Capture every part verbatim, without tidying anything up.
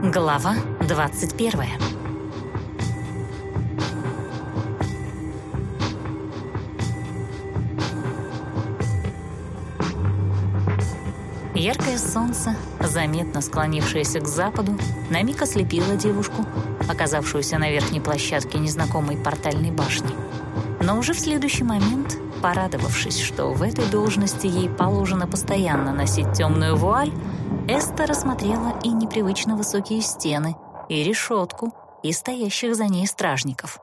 Глава двадцать первая. Яркое солнце, заметно склонившееся к западу, на миг ослепило девушку, оказавшуюся на верхней площадке незнакомой портальной башни. Но уже в следующий момент, порадовавшись, что в этой должности ей положено постоянно носить темную вуаль, Эста рассмотрела и непривычно высокие стены, и решетку, и стоящих за ней стражников.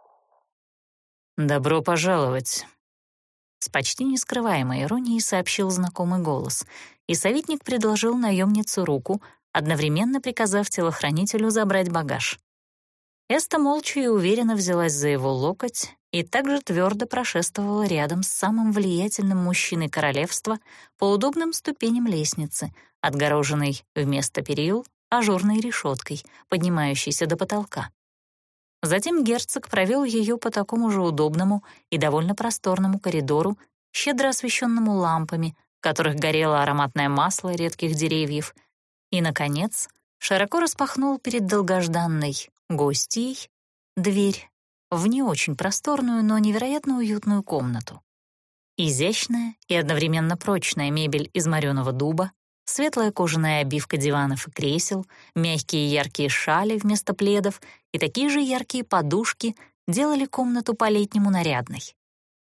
«Добро пожаловать!» С почти нескрываемой иронией сообщил знакомый голос, и советник предложил наемницу руку, одновременно приказав телохранителю забрать багаж. Эста молча и уверенно взялась за его локоть и также твердо прошествовала рядом с самым влиятельным мужчиной королевства по удобным ступеням лестницы, отгороженной вместо перил ажурной решеткой, поднимающейся до потолка. Затем герцог провел ее по такому же удобному и довольно просторному коридору, щедро освещенному лампами, в которых горело ароматное масло редких деревьев, и, наконец, широко распахнул перед долгожданной гостьей дверь в не очень просторную, но невероятно уютную комнату. Изящная и одновременно прочная мебель из мореного дуба, светлая кожаная обивка диванов и кресел, мягкие яркие шали вместо пледов и такие же яркие подушки делали комнату по-летнему нарядной.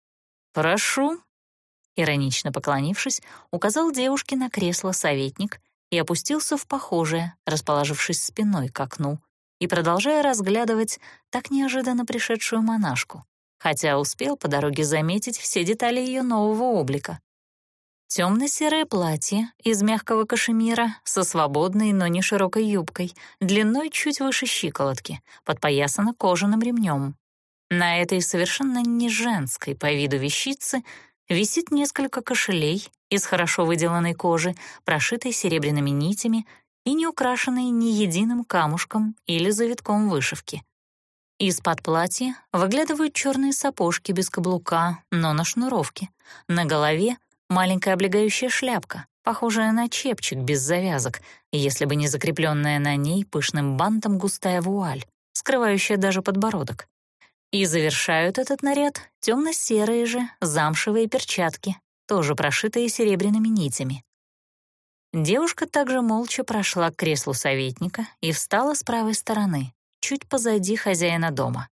«Прошу», — иронично поклонившись, указал девушке на кресло советник и опустился в похожее, расположившись спиной к окну и продолжая разглядывать так неожиданно пришедшую монашку, хотя успел по дороге заметить все детали ее нового облика. Темно-серое платье из мягкого кашемира со свободной, но не широкой юбкой, длиной чуть выше щиколотки, подпоясано кожаным ремнем. На этой совершенно не женской по виду вещице висит несколько кошелей из хорошо выделанной кожи, прошитой серебряными нитями и не украшенной ни единым камушком или завитком вышивки. Из-под платья выглядывают черные сапожки без каблука, но на шнуровке. На голове маленькая облегающая шляпка, похожая на чепчик без завязок, если бы не закрепленная на ней пышным бантом густая вуаль, скрывающая даже подбородок. И завершают этот наряд темно-серые же замшевые перчатки, тоже прошитые серебряными нитями. Девушка также молча прошла к креслу советника и встала с правой стороны, чуть позади хозяина дома.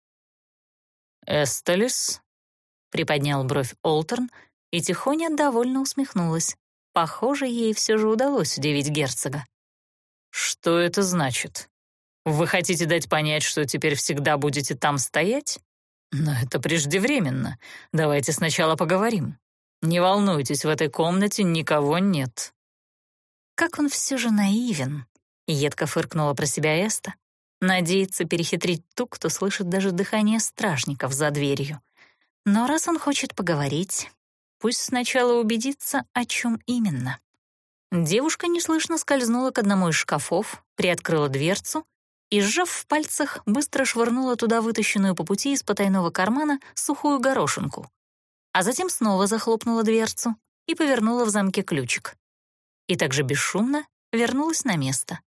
«Эстелис?» — приподнял бровь Олтерн, и тихоня довольно усмехнулась. Похоже, ей все же удалось удивить герцога. «Что это значит? Вы хотите дать понять, что теперь всегда будете там стоять? Но это преждевременно. Давайте сначала поговорим. Не волнуйтесь, в этой комнате никого нет». Как он все же наивен, едко фыркнула про себя Эста. Надеется перехитрить ту, кто слышит даже дыхание стражников за дверью. Но раз он хочет поговорить, пусть сначала убедится, о чем именно. Девушка неслышно скользнула к одному из шкафов, приоткрыла дверцу и, сжав в пальцах, быстро швырнула туда вытащенную по пути из потайного кармана сухую горошинку, а затем снова захлопнула дверцу и повернула в замке ключик. И также бесшумно вернулась на место.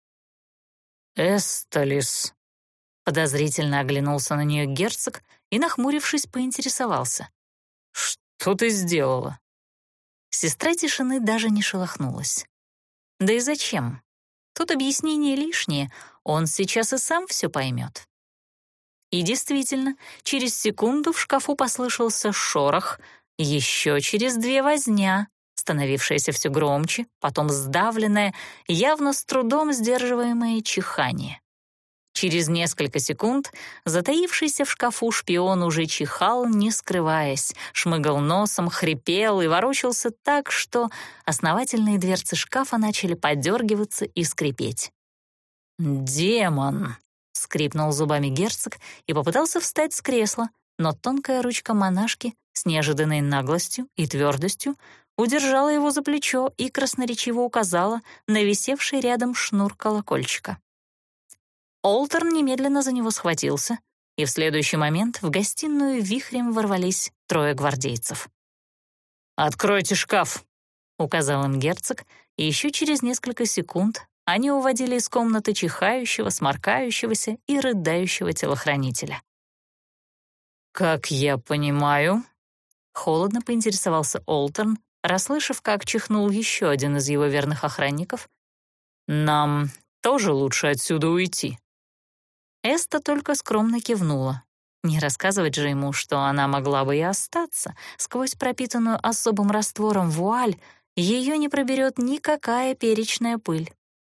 «Эстелис», — подозрительно оглянулся на нее герцог и, нахмурившись, поинтересовался. «Что ты сделала?» Сестра тишины даже не шелохнулась. Да и зачем? Тут объяснение лишнее, он сейчас и сам все поймет. И действительно, через секунду в шкафу послышался шорох, еще через две возня, становившееся все громче, потом сдавленное, явно с трудом сдерживаемое чихание. Через несколько секунд затаившийся в шкафу шпион уже чихал, не скрываясь, шмыгал носом, хрипел и ворочался так, что основательные дверцы шкафа начали подергиваться и скрипеть. «Демон!» — скрипнул зубами герцог и попытался встать с кресла, но тонкая ручка монашки с неожиданной наглостью и твердостью удержала его за плечо и красноречиво указала на висевший рядом шнур колокольчика. Олтерн немедленно за него схватился, и в следующий момент в гостиную вихрем ворвались трое гвардейцев. «Откройте шкаф», — указал им герцог, и еще через несколько секунд они уводили из комнаты чихающего, сморкающегося и рыдающего телохранителя. «Как я понимаю», — холодно поинтересовался Олтерн, расслышав, как чихнул еще один из его верных охранников, «нам тоже лучше отсюда уйти». Эста только скромно кивнула. Не рассказывать же ему, что она могла бы и остаться. Сквозь пропитанную особым раствором вуаль ее не проберет никакая перечная пыль.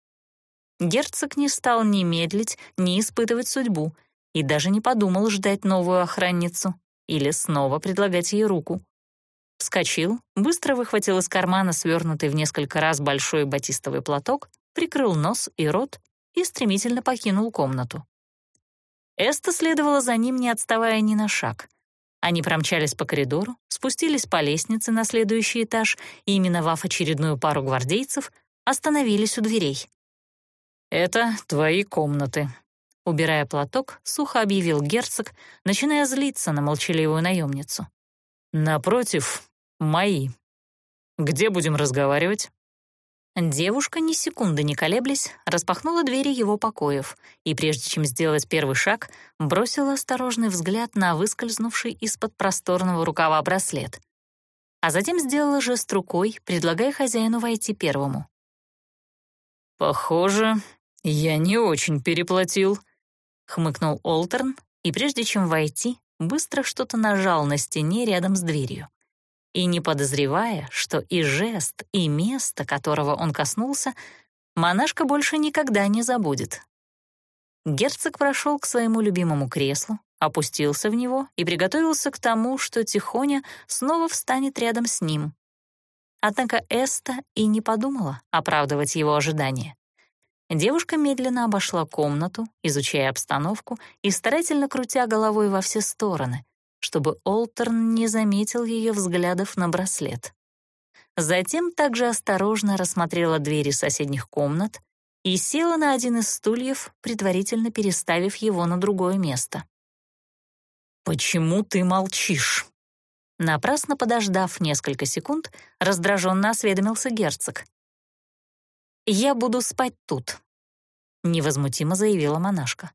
Герцог не стал ни медлить, ни испытывать судьбу и даже не подумал ждать новую охранницу или снова предлагать ей руку. Вскочил, быстро выхватил из кармана свернутый в несколько раз большой батистовый платок, прикрыл нос и рот и стремительно покинул комнату. Эста следовала за ним, не отставая ни на шаг. Они промчались по коридору, спустились по лестнице на следующий этаж и, миновав очередную пару гвардейцев, остановились у дверей. «Это твои комнаты», — убирая платок, сухо объявил герцог, начиная злиться на молчаливую наемницу. «Напротив, мои. Где будем разговаривать?» Девушка, ни секунды не колеблясь, распахнула двери его покоев и, прежде чем сделать первый шаг, бросила осторожный взгляд на выскользнувший из-под просторного рукава браслет, а затем сделала жест рукой, предлагая хозяину войти первому. «Похоже, я не очень переплатил», — хмыкнул Олтерн, и прежде чем войти, быстро что-то нажал на стене рядом с дверью. И не подозревая, что и жест, и место, которого он коснулся, монашка больше никогда не забудет. Герцог прошел к своему любимому креслу, опустился в него и приготовился к тому, что Тихоня снова встанет рядом с ним. Однако Эста и не подумала оправдывать его ожидания. Девушка медленно обошла комнату, изучая обстановку и старательно крутя головой во все стороны, чтобы Олтерн не заметил ее взглядов на браслет. Затем также осторожно рассмотрела двери соседних комнат и села на один из стульев, предварительно переставив его на другое место. «Почему ты молчишь?» Напрасно подождав несколько секунд, раздраженно осведомился герцог. «Я буду спать тут», — невозмутимо заявила монашка.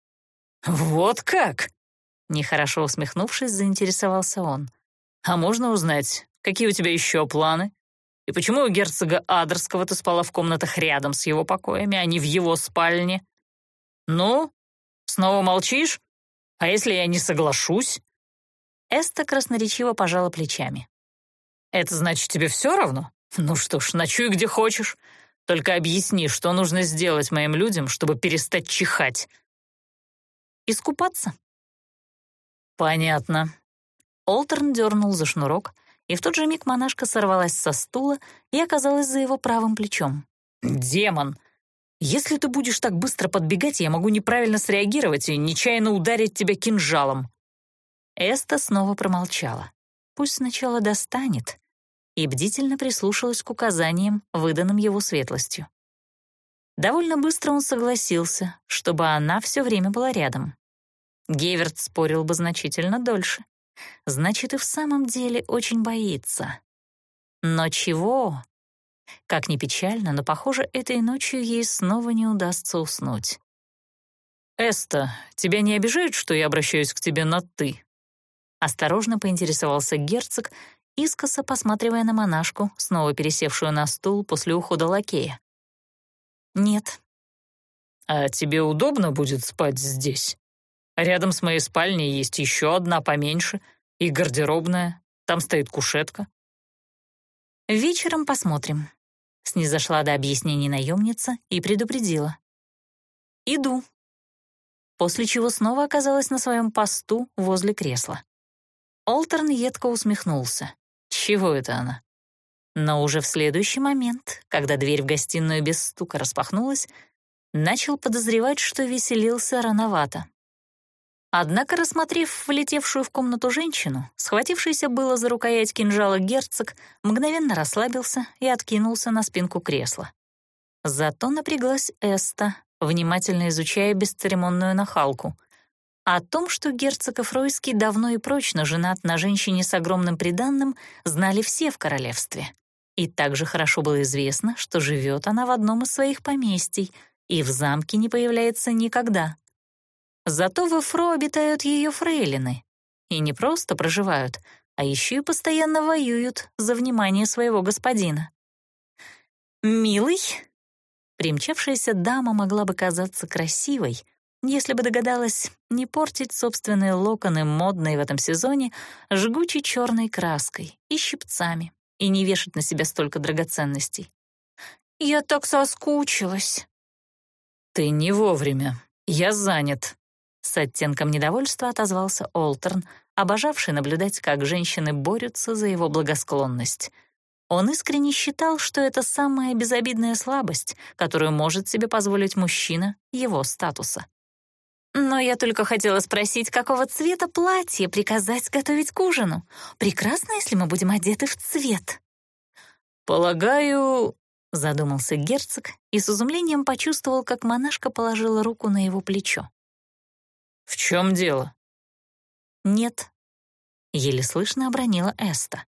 «Вот как?» Нехорошо усмехнувшись, заинтересовался он. «А можно узнать, какие у тебя еще планы? И почему у герцога Адерского ты спала в комнатах рядом с его покоями, а не в его спальне? Ну, снова молчишь? А если я не соглашусь?» Эста красноречиво пожала плечами. «Это значит, тебе все равно? Ну что ж, ночуй где хочешь. Только объясни, что нужно сделать моим людям, чтобы перестать чихать». «Искупаться». «Понятно». Олтерн дернул за шнурок, и в тот же миг монашка сорвалась со стула и оказалась за его правым плечом. «Демон! Если ты будешь так быстро подбегать, я могу неправильно среагировать и нечаянно ударить тебя кинжалом». Эста снова промолчала. Пусть сначала достанет, и бдительно прислушалась к указаниям, выданным его светлостью. Довольно быстро он согласился, чтобы она все время была рядом. Гейверт спорил бы значительно дольше. Значит, и в самом деле очень боится. Но чего? Как ни печально, но, похоже, этой ночью ей снова не удастся уснуть. «Эста, тебя не обижает, что я обращаюсь к тебе на «ты»?» Осторожно поинтересовался герцог, искоса посматривая на монашку, снова пересевшую на стул после ухода лакея. «Нет». «А тебе удобно будет спать здесь? Рядом с моей спальней есть еще одна поменьше и гардеробная. Там стоит кушетка». «Вечером посмотрим», — снизошла до объяснений наемница и предупредила. «Иду». После чего снова оказалась на своем посту возле кресла. Олтерн едко усмехнулся. Чего это она? Но уже в следующий момент, когда дверь в гостиную без стука распахнулась, начал подозревать, что веселился рановато. Однако, рассмотрев влетевшую в комнату женщину, схватившийся было за рукоять кинжала герцог, мгновенно расслабился и откинулся на спинку кресла. Зато напряглась Эста, внимательно изучая бесцеремонную нахалку. О том, что герцог Эфройский давно и прочно женат на женщине с огромным приданным, знали все в королевстве. И также хорошо было известно, что живет она в одном из своих поместий и в замке не появляется никогда. Зато в Эфро обитают ее фрейлины. И не просто проживают, а еще и постоянно воюют за внимание своего господина. «Милый?» Примчавшаяся дама могла бы казаться красивой, если бы догадалась не портить собственные локоны, модные в этом сезоне, жгучей черной краской и щипцами, и не вешать на себя столько драгоценностей. «Я так соскучилась». «Ты не вовремя. Я занят», — с оттенком недовольства отозвался Олтерн, обожавший наблюдать, как женщины борются за его благосклонность. Он искренне считал, что это самая безобидная слабость, которую может себе позволить мужчина его статуса. «Но я только хотела спросить, какого цвета платье приказать готовить к ужину. Прекрасно, если мы будем одеты в цвет». «Полагаю...» — задумался герцог и с изумлением почувствовал, как монашка положила руку на его плечо. «В чем дело?» «Нет», — еле слышно обронила Эста.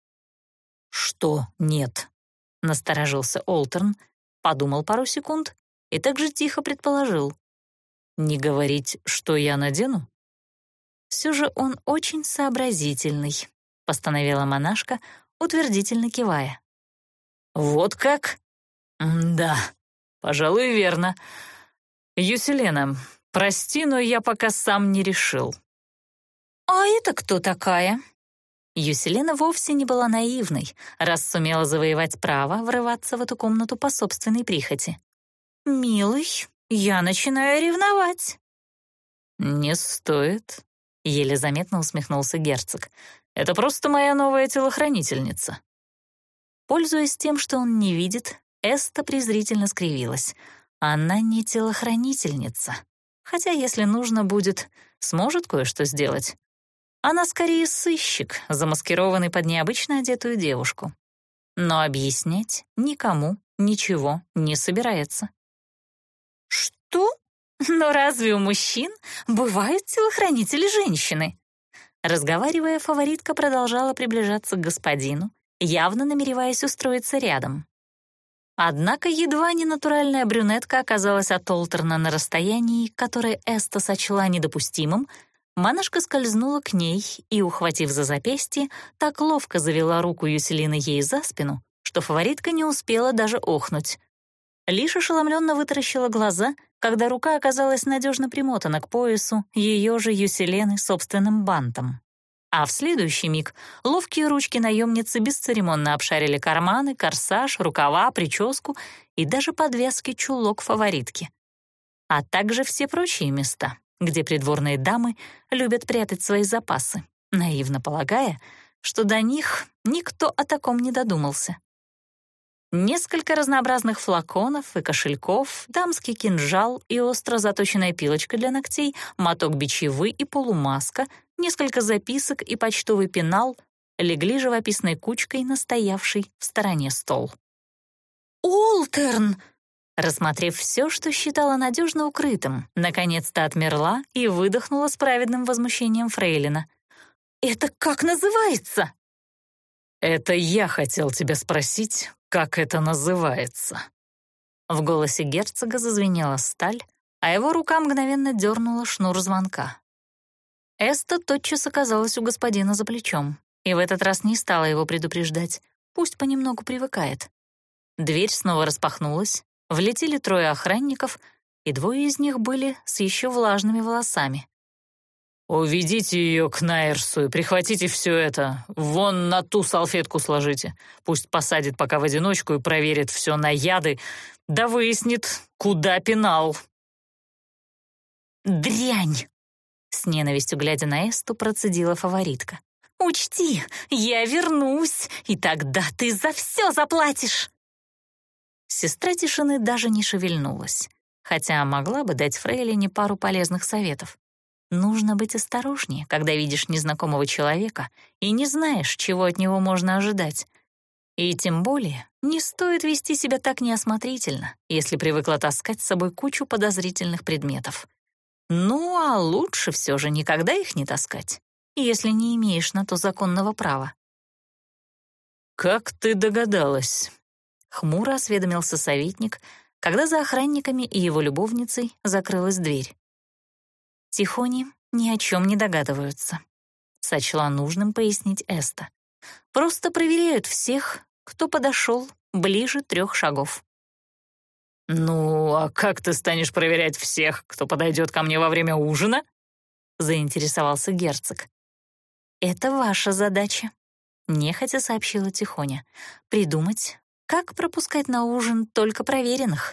«Что нет?» — насторожился Олтерн, подумал пару секунд и также тихо предположил. «Не говорить, что я надену?» «Все же он очень сообразительный», — постановила монашка, утвердительно кивая. «Вот как? Да, пожалуй, верно. Юселена, прости, но я пока сам не решил». «А это кто такая?» Юселена вовсе не была наивной, раз сумела завоевать право врываться в эту комнату по собственной прихоти. «Милый, я начинаю ревновать». «Не стоит», — еле заметно усмехнулся герцог. «Это просто моя новая телохранительница». Пользуясь тем, что он не видит, Эста презрительно скривилась. Она не телохранительница, хотя, если нужно будет, сможет кое-что сделать. Она скорее сыщик, замаскированный под необычно одетую девушку. Но объяснять никому ничего не собирается. «Что? Но разве у мужчин бывают телохранители женщины?» Разговаривая, фаворитка продолжала приближаться к господину, явно намереваясь устроиться рядом. Однако едва не натуральная брюнетка оказалась от Олтерна на расстоянии, которое Эста сочла недопустимым, монашка скользнула к ней и, ухватив за запястье, так ловко завела руку Юселины ей за спину, что фаворитка не успела даже охнуть. Лишь ошеломленно вытаращила глаза, когда рука оказалась надежно примотана к поясу ее же Юселены собственным бантом. А в следующий миг ловкие ручки наемницы бесцеремонно обшарили карманы, корсаж, рукава, прическу и даже подвески чулок фаворитки, а также все прочие места, где придворные дамы любят прятать свои запасы, наивно полагая, что до них никто о таком не додумался. Несколько разнообразных флаконов и кошельков, дамский кинжал и остро заточенная пилочка для ногтей, моток бичевы и полумаска, несколько записок и почтовый пенал легли живописной кучкой на стоявший в стороне стол. «Олтерн!» Рассмотрев все, что считала надежно укрытым, наконец-то отмерла и выдохнула с праведным возмущением фрейлина. «Это как называется?» «Это я хотел тебя спросить, как это называется». В голосе герцога зазвенела сталь, а его рука мгновенно дернула шнур звонка. Эста тотчас оказалась у господина за плечом, и в этот раз не стала его предупреждать, пусть понемногу привыкает. Дверь снова распахнулась, влетели трое охранников, и двое из них были с еще влажными волосами. «Уведите ее к Найерсу и прихватите все это. Вон на ту салфетку сложите. Пусть посадит пока в одиночку и проверит все на яды, да выяснит, куда пенал». «Дрянь!» — с ненавистью глядя на Эсту, процедила фаворитка. «Учти, я вернусь, и тогда ты за все заплатишь!» Сестра тишины даже не шевельнулась, хотя могла бы дать фрейлине пару полезных советов. Нужно быть осторожнее, когда видишь незнакомого человека и не знаешь, чего от него можно ожидать. И тем более не стоит вести себя так неосмотрительно, если привыкла таскать с собой кучу подозрительных предметов. Ну, а лучше все же никогда их не таскать, если не имеешь на то законного права. «Как ты догадалась, Хмуро осведомился советник, когда за охранниками и его любовницей закрылась дверь. «Тихони ни о чем не догадываются», — сочла нужным пояснить Эста. «Просто проверяют всех, кто подошел ближе трех шагов». «Ну, а как ты станешь проверять всех, кто подойдет ко мне во время ужина?» — заинтересовался герцог. «Это ваша задача», — нехотя сообщила Тихоня. «Придумать, как пропускать на ужин только проверенных».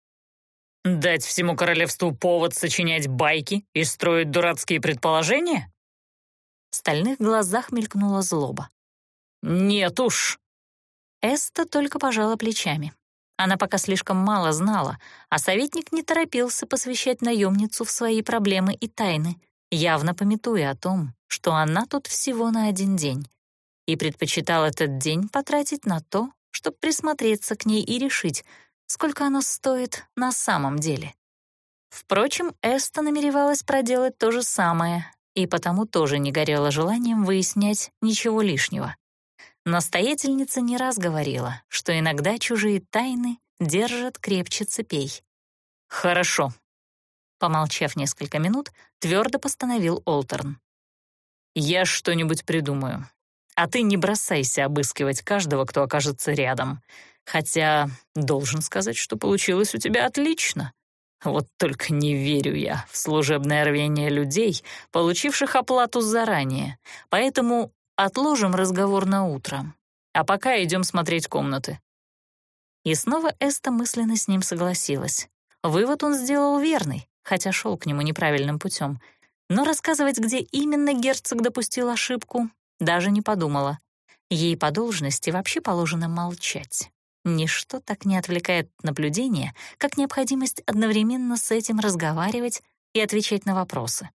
«Дать всему королевству повод сочинять байки и строить дурацкие предположения?» В стальных глазах мелькнула злоба. «Нет уж». Эста только пожала плечами. Она пока слишком мало знала, а советник не торопился посвящать наемницу в свои проблемы и тайны, явно памятуя о том, что она тут всего на один день, и предпочитал этот день потратить на то, чтобы присмотреться к ней и решить, сколько она стоит на самом деле. Впрочем, Эста намеревалась проделать то же самое, и потому тоже не горела желанием выяснять ничего лишнего. Настоятельница не раз говорила, что иногда чужие тайны держат крепче цепей. «Хорошо», — помолчав несколько минут, твердо постановил Олтерн. «Я что-нибудь придумаю, а ты не бросайся обыскивать каждого, кто окажется рядом. Хотя должен сказать, что получилось у тебя отлично. Вот только не верю я в служебное рвение людей, получивших оплату заранее, поэтому отложим разговор на утро, а пока идем смотреть комнаты». И снова Эста мысленно с ним согласилась. Вывод он сделал верный, хотя шел к нему неправильным путем. Но рассказывать, где именно герцог допустил ошибку, даже не подумала. Ей по должности вообще положено молчать. Ничто так не отвлекает от наблюдения, как необходимость одновременно с этим разговаривать и отвечать на вопросы.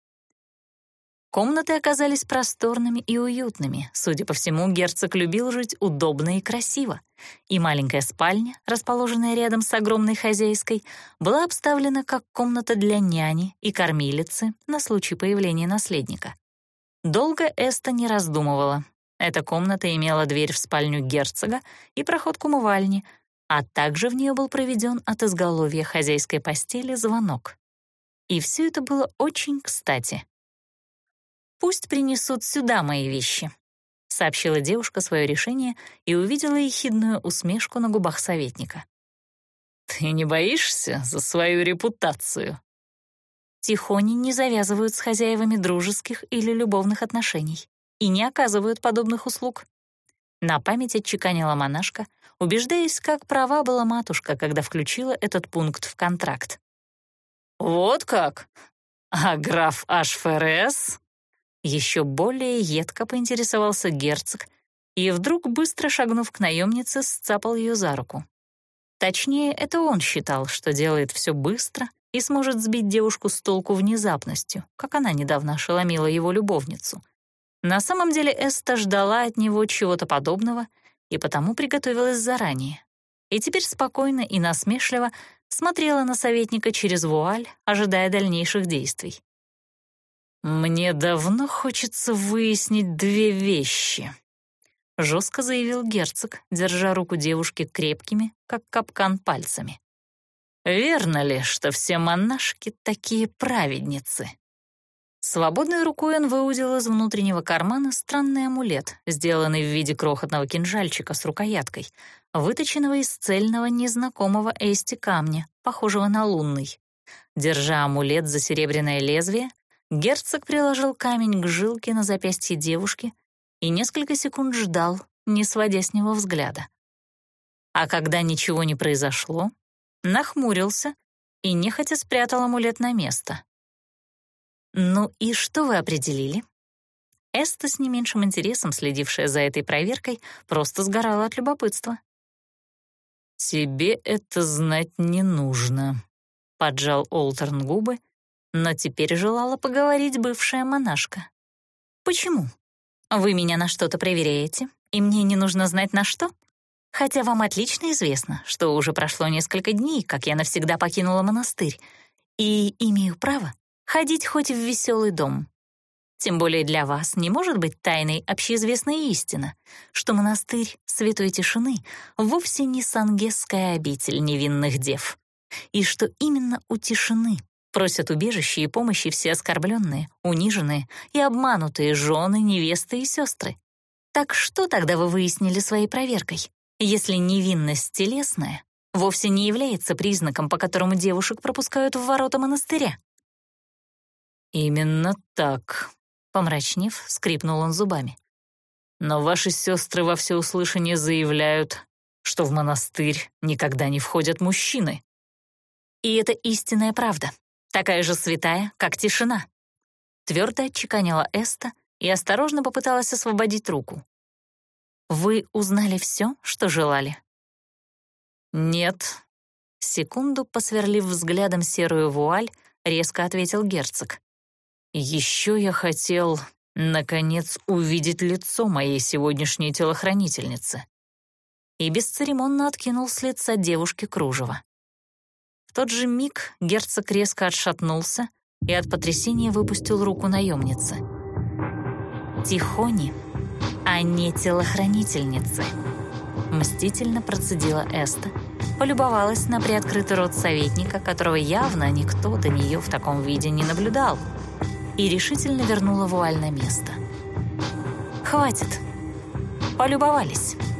Комнаты оказались просторными и уютными. Судя по всему, герцог любил жить удобно и красиво. И маленькая спальня, расположенная рядом с огромной хозяйской, была обставлена как комната для няни и кормилицы на случай появления наследника. Долго Эста не раздумывала. Эта комната имела дверь в спальню герцога и проход к умывальне, а также в нее был проведен от изголовья хозяйской постели звонок. И все это было очень кстати. «Пусть принесут сюда мои вещи», — сообщила девушка свое решение и увидела ехидную усмешку на губах советника. «Ты не боишься за свою репутацию?» Тихони не завязывают с хозяевами дружеских или любовных отношений и не оказывают подобных услуг. На память отчеканила монашка, убеждаясь, как права была матушка, когда включила этот пункт в контракт. «Вот как? А граф Ашферес?» Еще более едко поинтересовался герцог и вдруг, быстро шагнув к наемнице, сцапал ее за руку. Точнее, это он считал, что делает все быстро и сможет сбить девушку с толку внезапностью, как она недавно ошеломила его любовницу. На самом деле Эста ждала от него чего-то подобного и потому приготовилась заранее. И теперь спокойно и насмешливо смотрела на советника через вуаль, ожидая дальнейших действий. «Мне давно хочется выяснить две вещи», — жестко заявил герцог, держа руку девушки крепкими, как капкан, пальцами. «Верно ли, что все монашки такие праведницы?» Свободной рукой он выудил из внутреннего кармана странный амулет, сделанный в виде крохотного кинжальчика с рукояткой, выточенного из цельного незнакомого Эсте камня, похожего на лунный. Держа амулет за серебряное лезвие, герцог приложил камень к жилке на запястье девушки и несколько секунд ждал, не сводя с него взгляда. А когда ничего не произошло, нахмурился и нехотя спрятал амулет на место. «Ну и что вы определили?» Эста, с не меньшим интересом следившая за этой проверкой, просто сгорала от любопытства. «Тебе это знать не нужно», — поджал Олтерн губы, но теперь желала поговорить бывшая монашка. «Почему? Вы меня на что-то проверяете, и мне не нужно знать на что? Хотя вам отлично известно, что уже прошло несколько дней, как я навсегда покинула монастырь, и имею право ходить хоть в веселый дом». Тем более для вас не может быть тайной общеизвестная истина, что монастырь Святой Тишины вовсе не сангесская обитель невинных дев, и что именно у Тишины просят убежища и помощи все оскорбленные, униженные и обманутые жены, невесты и сестры. Так что тогда вы выяснили своей проверкой, если невинность телесная вовсе не является признаком, по которому девушек пропускают в ворота монастыря? «Именно так», — помрачнев, скрипнул он зубами. «Но ваши сестры во всеуслышание заявляют, что в монастырь никогда не входят мужчины». «И это истинная правда, такая же святая, как тишина», — твердо отчеканила Эста и осторожно попыталась освободить руку. «Вы узнали все, что желали?» «Нет», — секунду посверлив взглядом серую вуаль, резко ответил герцог. «Еще я хотел, наконец, увидеть лицо моей сегодняшней телохранительницы». И бесцеремонно откинул с лица девушки кружево. В тот же миг герцог резко отшатнулся и от потрясения выпустил руку наемницы. «Тихони, а не телохранительницы», — мстительно процедила Эста, полюбовалась на приоткрытый рот советника, которого явно никто до нее в таком виде не наблюдал, и решительно вернула вуаль на место. «Хватит. Полюбовались».